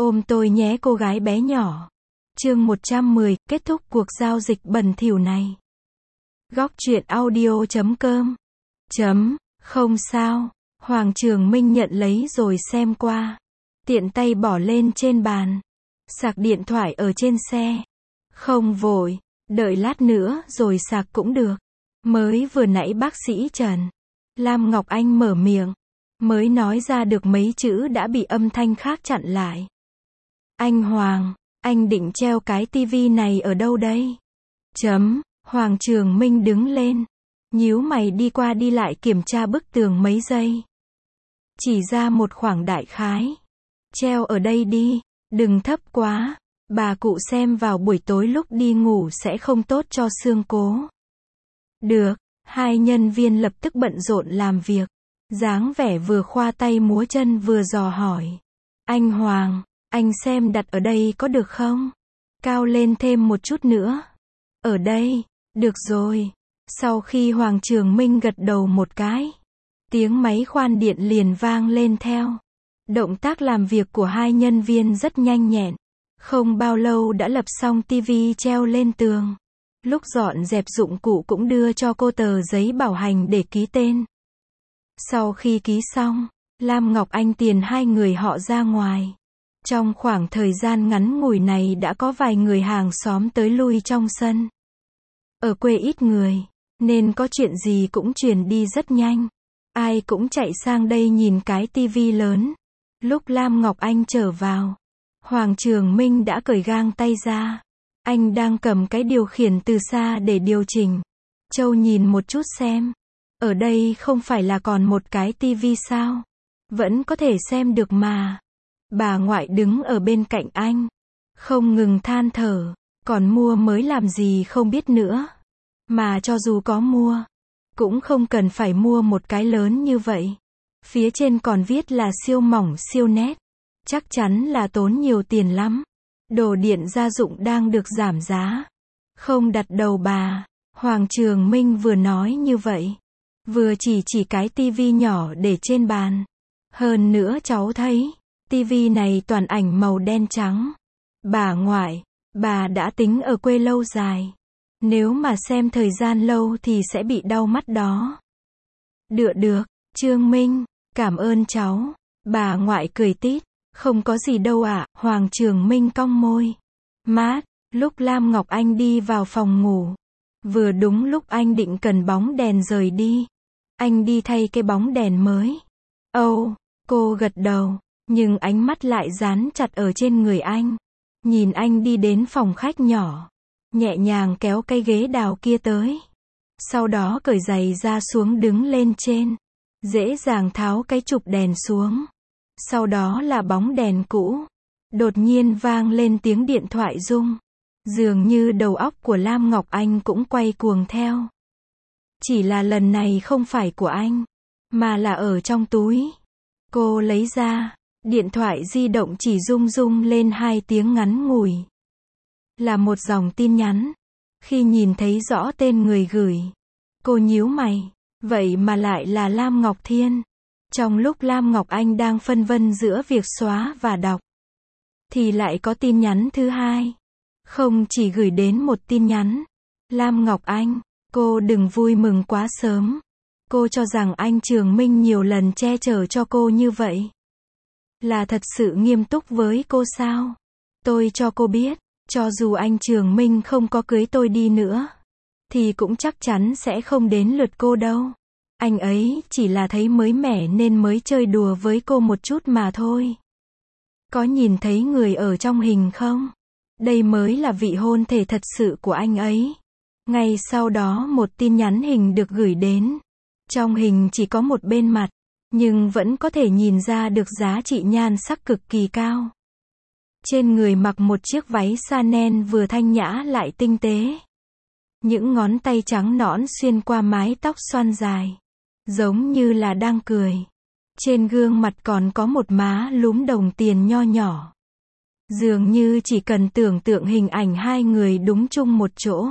Ôm tôi nhé cô gái bé nhỏ. Chương 110, kết thúc cuộc giao dịch bẩn thỉu này. Góc truyện audio.com. Không sao. Hoàng Trường Minh nhận lấy rồi xem qua. Tiện tay bỏ lên trên bàn. Sạc điện thoại ở trên xe. Không vội, đợi lát nữa rồi sạc cũng được. Mới vừa nãy bác sĩ Trần Lam Ngọc Anh mở miệng. Mới nói ra được mấy chữ đã bị âm thanh khác chặn lại. Anh Hoàng, anh định treo cái tivi này ở đâu đây? Hoàng Trường Minh đứng lên. Nhíu mày đi qua đi lại kiểm tra bức tường mấy giây. Chỉ ra một khoảng đại khái. Treo ở đây đi, đừng thấp quá. Bà cụ xem vào buổi tối lúc đi ngủ sẽ không tốt cho xương cố. Được, hai nhân viên lập tức bận rộn làm việc. Dáng vẻ vừa khoa tay múa chân vừa dò hỏi. Anh Hoàng, anh xem đặt ở đây có được không? Cao lên thêm một chút nữa. Ở đây, được rồi. Sau khi Hoàng Trường Minh gật đầu một cái, tiếng máy khoan điện liền vang lên theo. Động tác làm việc của hai nhân viên rất nhanh nhẹn. Không bao lâu đã lập xong tivi treo lên tường. Lúc dọn dẹp dụng cụ cũng đưa cho cô tờ giấy bảo hành để ký tên. Sau khi ký xong, Lam Ngọc Anh tiền hai người họ ra ngoài. Trong khoảng thời gian ngắn ngủi này đã có vài người hàng xóm tới lui trong sân. Ở quê ít người, nên có chuyện gì cũng truyền đi rất nhanh. Ai cũng chạy sang đây nhìn cái tivi lớn. Lúc Lam Ngọc Anh trở vào, Hoàng Trường Minh đã cởi gang tay ra. Anh đang cầm cái điều khiển từ xa để điều chỉnh. Châu nhìn một chút xem. Ở đây không phải là còn một cái tivi sao? Vẫn có thể xem được mà. Bà ngoại đứng ở bên cạnh anh. Không ngừng than thở. Còn mua mới làm gì không biết nữa. Mà cho dù có mua, cũng không cần phải mua một cái lớn như vậy. Phía trên còn viết là siêu mỏng siêu nét. Chắc chắn là tốn nhiều tiền lắm. Đồ điện gia dụng đang được giảm giá. Không đặt đầu bà. Hoàng Trường Minh vừa nói như vậy. Vừa chỉ cái tivi nhỏ để trên bàn. Hơn nữa cháu thấy, tivi này toàn ảnh màu đen trắng. Bà ngoại, bà đã tính ở quê lâu dài. Nếu mà xem thời gian lâu thì sẽ bị đau mắt đó. Được, Trương Minh, cảm ơn cháu. Bà ngoại cười tít. Không có gì đâu ạ. Hoàng Trường Minh cong môi. Mát, lúc Lam Ngọc Anh đi vào phòng ngủ. Vừa đúng lúc anh định cần bóng đèn rời đi. Anh đi thay cái bóng đèn mới. Cô gật đầu, nhưng ánh mắt lại dán chặt ở trên người anh. Nhìn anh đi đến phòng khách nhỏ. Nhẹ nhàng kéo cái ghế đào kia tới. Sau đó cởi giày ra xuống đứng lên trên. Dễ dàng tháo cái chụp đèn xuống. Sau đó là bóng đèn cũ. Đột nhiên vang lên tiếng điện thoại rung. Dường như đầu óc của Lam Ngọc Anh cũng quay cuồng theo. Chỉ là lần này không phải của anh, mà là ở trong túi. Cô lấy ra, điện thoại di động chỉ rung lên 2 tiếng ngắn ngủi. Là một dòng tin nhắn. Khi nhìn thấy rõ tên người gửi, cô nhíu mày, vậy mà lại là Lam Ngọc Thiên. Trong lúc Lam Ngọc Anh đang phân vân giữa việc xóa và đọc, thì lại có tin nhắn thứ hai. Không chỉ gửi đến một tin nhắn. Lam Ngọc Anh, cô đừng vui mừng quá sớm. Cô cho rằng anh Trường Minh nhiều lần che chở cho cô như vậy là thật sự nghiêm túc với cô sao? Tôi cho cô biết, cho dù anh Trường Minh không có cưới tôi đi nữa, thì cũng chắc chắn sẽ không đến lượt cô đâu. Anh ấy chỉ là thấy mới mẻ nên mới chơi đùa với cô một chút mà thôi. Có nhìn thấy người ở trong hình không? Đây mới là vị hôn thê thật sự của anh ấy. Ngay sau đó một tin nhắn hình được gửi đến. Trong hình chỉ có một bên mặt, nhưng vẫn có thể nhìn ra được giá trị nhan sắc cực kỳ cao. Trên người mặc một chiếc váy Chanel vừa thanh nhã lại tinh tế. Những ngón tay trắng nõn xuyên qua mái tóc xoăn dài, giống như là đang cười. Trên gương mặt còn có một má lúm đồng tiền nho nhỏ. Dường như chỉ cần tưởng tượng hình ảnh hai người đúng chung một chỗ,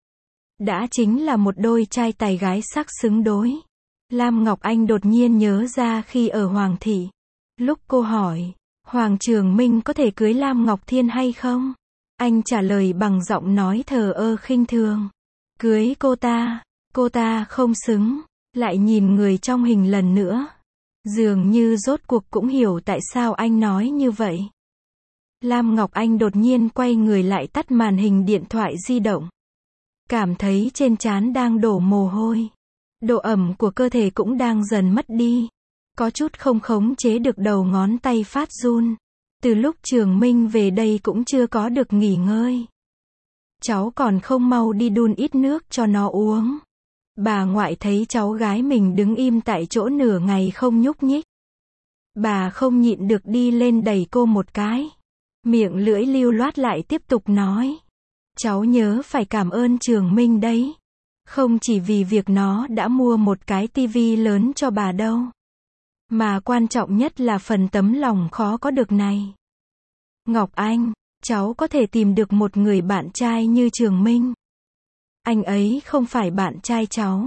đã chính là một đôi trai tài gái sắc xứng đôi. Lam Ngọc Anh đột nhiên nhớ ra khi ở Hoàng Thị. Lúc cô hỏi, Hoàng Trường Minh có thể cưới Lam Ngọc Thiên hay không? Anh trả lời bằng giọng nói thờ ơ khinh thường. Cưới cô ta không xứng. Lại nhìn người trong hình lần nữa. Dường như rốt cuộc cũng hiểu tại sao anh nói như vậy. Lam Ngọc Anh đột nhiên quay người lại tắt màn hình điện thoại di động. Cảm thấy trên trán đang đổ mồ hôi. Độ ẩm của cơ thể cũng đang dần mất đi. Có chút không khống chế được đầu ngón tay phát run. Từ lúc Trường Minh về đây cũng chưa có được nghỉ ngơi. Cháu còn không mau đi đun ít nước cho nó uống. Bà ngoại thấy cháu gái mình đứng im tại chỗ nửa ngày không nhúc nhích. Bà không nhịn được đi lên đẩy cô một cái. Miệng lưỡi lưu loát lại tiếp tục nói. Cháu nhớ phải cảm ơn Trường Minh đấy. Không chỉ vì việc nó đã mua một cái tivi lớn cho bà đâu. Mà quan trọng nhất là phần tấm lòng khó có được này. Ngọc Anh, cháu có thể tìm được một người bạn trai như Trường Minh. Anh ấy không phải bạn trai cháu.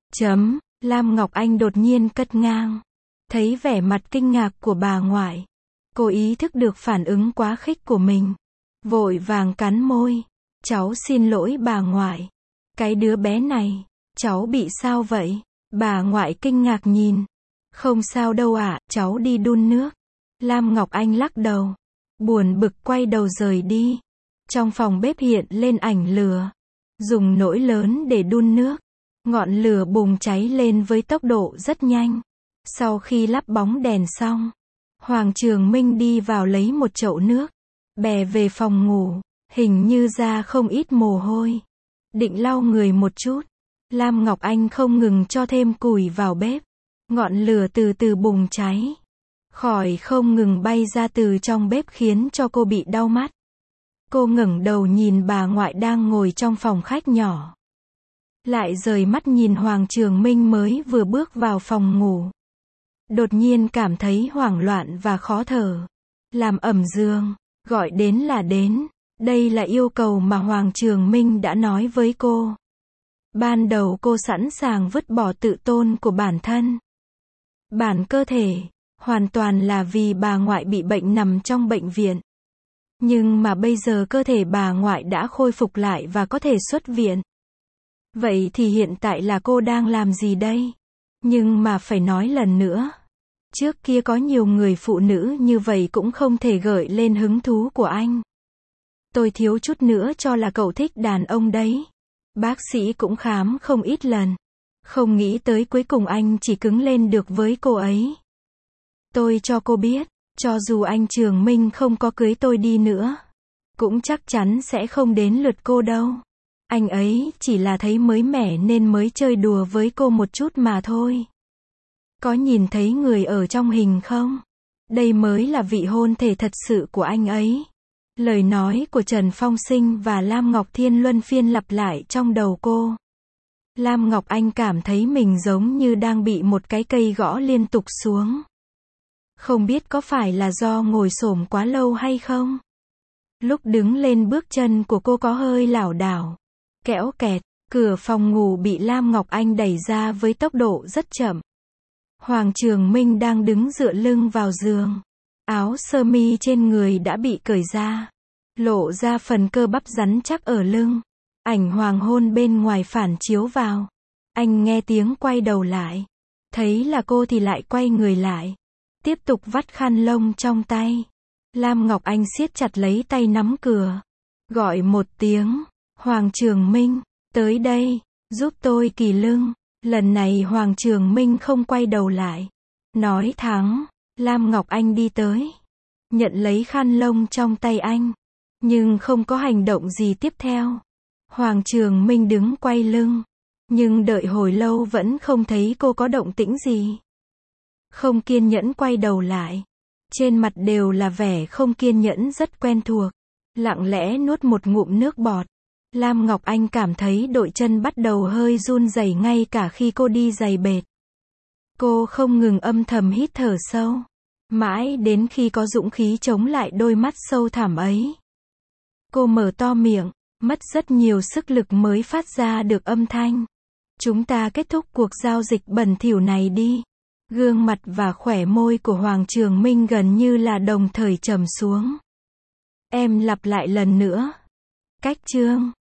Lam Ngọc Anh đột nhiên cất ngang. Thấy vẻ mặt kinh ngạc của bà ngoại. Cô ý thức được phản ứng quá khích của mình. Vội vàng cắn môi. Cháu xin lỗi bà ngoại. Cái đứa bé này, cháu bị sao vậy? Bà ngoại kinh ngạc nhìn. Không sao đâu ạ, cháu đi đun nước. Lam Ngọc Anh lắc đầu. Buồn bực quay đầu rời đi. Trong phòng bếp hiện lên ảnh lửa. Dùng nỗi lớn để đun nước. Ngọn lửa bùng cháy lên với tốc độ rất nhanh. Sau khi lắp bóng đèn xong, Hoàng Trường Minh đi vào lấy một chậu nước. Bè về phòng ngủ, hình như ra không ít mồ hôi. Định lau người một chút. Lam Ngọc Anh không ngừng cho thêm củi vào bếp. Ngọn lửa từ từ bùng cháy. Khói không ngừng bay ra từ trong bếp khiến cho cô bị đau mắt. Cô ngẩng đầu nhìn bà ngoại đang ngồi trong phòng khách nhỏ. Lại rời mắt nhìn Hoàng Trường Minh mới vừa bước vào phòng ngủ. Đột nhiên cảm thấy hoảng loạn và khó thở. Làm ẩm giường, gọi đến là đến. Đây là yêu cầu mà Hoàng Trường Minh đã nói với cô. Ban đầu cô sẵn sàng vứt bỏ tự tôn của bản thân. Bản cơ thể, hoàn toàn là vì bà ngoại bị bệnh nằm trong bệnh viện. Nhưng mà bây giờ cơ thể bà ngoại đã khôi phục lại và có thể xuất viện. Vậy thì hiện tại là cô đang làm gì đây? Nhưng mà phải nói lần nữa. Trước kia có nhiều người phụ nữ như vậy cũng không thể gợi lên hứng thú của anh. Tôi thiếu chút nữa cho là cậu thích đàn ông đấy. Bác sĩ cũng khám không ít lần. Không nghĩ tới cuối cùng anh chỉ cứng lên được với cô ấy. Tôi cho cô biết, cho dù anh Trường Minh không có cưới tôi đi nữa, cũng chắc chắn sẽ không đến lượt cô đâu. Anh ấy chỉ là thấy mới mẻ nên mới chơi đùa với cô một chút mà thôi. Có nhìn thấy người ở trong hình không? Đây mới là vị hôn thê thật sự của anh ấy. Lời nói của Trần Phong Sinh và Lam Ngọc Thiên luân phiên lặp lại trong đầu cô. Lam Ngọc Anh cảm thấy mình giống như đang bị một cái cây gõ liên tục xuống. Không biết có phải là do ngồi xổm quá lâu hay không? Lúc đứng lên bước chân của cô có hơi lảo đảo. Kẽo kẹt, cửa phòng ngủ bị Lam Ngọc Anh đẩy ra với tốc độ rất chậm. Hoàng Trường Minh đang đứng dựa lưng vào giường. Áo sơ mi trên người đã bị cởi ra. Lộ ra phần cơ bắp rắn chắc ở lưng. Ảnh hoàng hôn bên ngoài phản chiếu vào. Anh nghe tiếng quay đầu lại. Thấy là cô thì lại quay người lại. Tiếp tục vắt khăn lông trong tay. Lam Ngọc Anh siết chặt lấy tay nắm cửa. Gọi một tiếng. Hoàng Trường Minh, tới đây, giúp tôi kỳ lưng. Lần này Hoàng Trường Minh không quay đầu lại. Nói thẳng. Lam Ngọc Anh đi tới. Nhận lấy khăn lông trong tay anh. Nhưng không có hành động gì tiếp theo. Hoàng Trường Minh đứng quay lưng. Nhưng đợi hồi lâu vẫn không thấy cô có động tĩnh gì. Không kiên nhẫn quay đầu lại. Trên mặt đều là vẻ không kiên nhẫn rất quen thuộc. Lặng lẽ nuốt một ngụm nước bọt. Lam Ngọc Anh cảm thấy đội chân bắt đầu hơi run rẩy ngay cả khi cô đi giày bệt. Cô không ngừng âm thầm hít thở sâu. Mãi đến khi có dũng khí chống lại đôi mắt sâu thẳm ấy. Cô mở to miệng, mất rất nhiều sức lực mới phát ra được âm thanh. Chúng ta kết thúc cuộc giao dịch bẩn thỉu này đi. Gương mặt và khóe môi của Hoàng Trường Minh gần như là đồng thời trầm xuống. Em lặp lại lần nữa. Cách chương